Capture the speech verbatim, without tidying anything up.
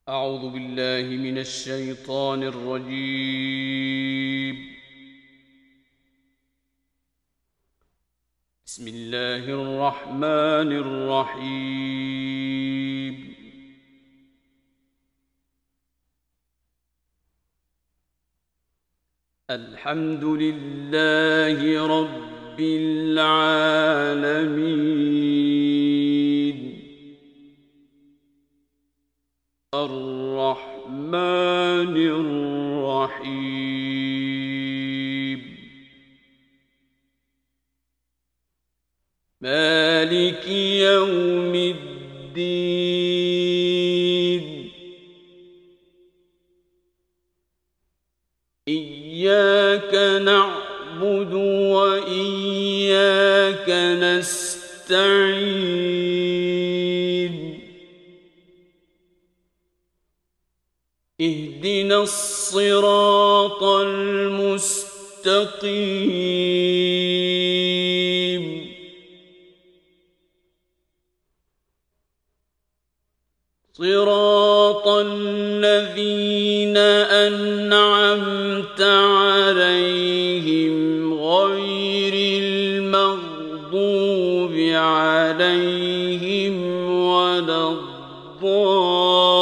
أعوذ بالله من الشيطان الرجيم. بسم الله الرحمن الرحيم. الحمد لله رب العالمين الرحمن الرحيم مالك يوم الدين إياك نعبد وإياك نستعين اهدنا الصراط المستقيم صراط الذين أنعمت عليهم غير المغضوب عليهم ولا الضالين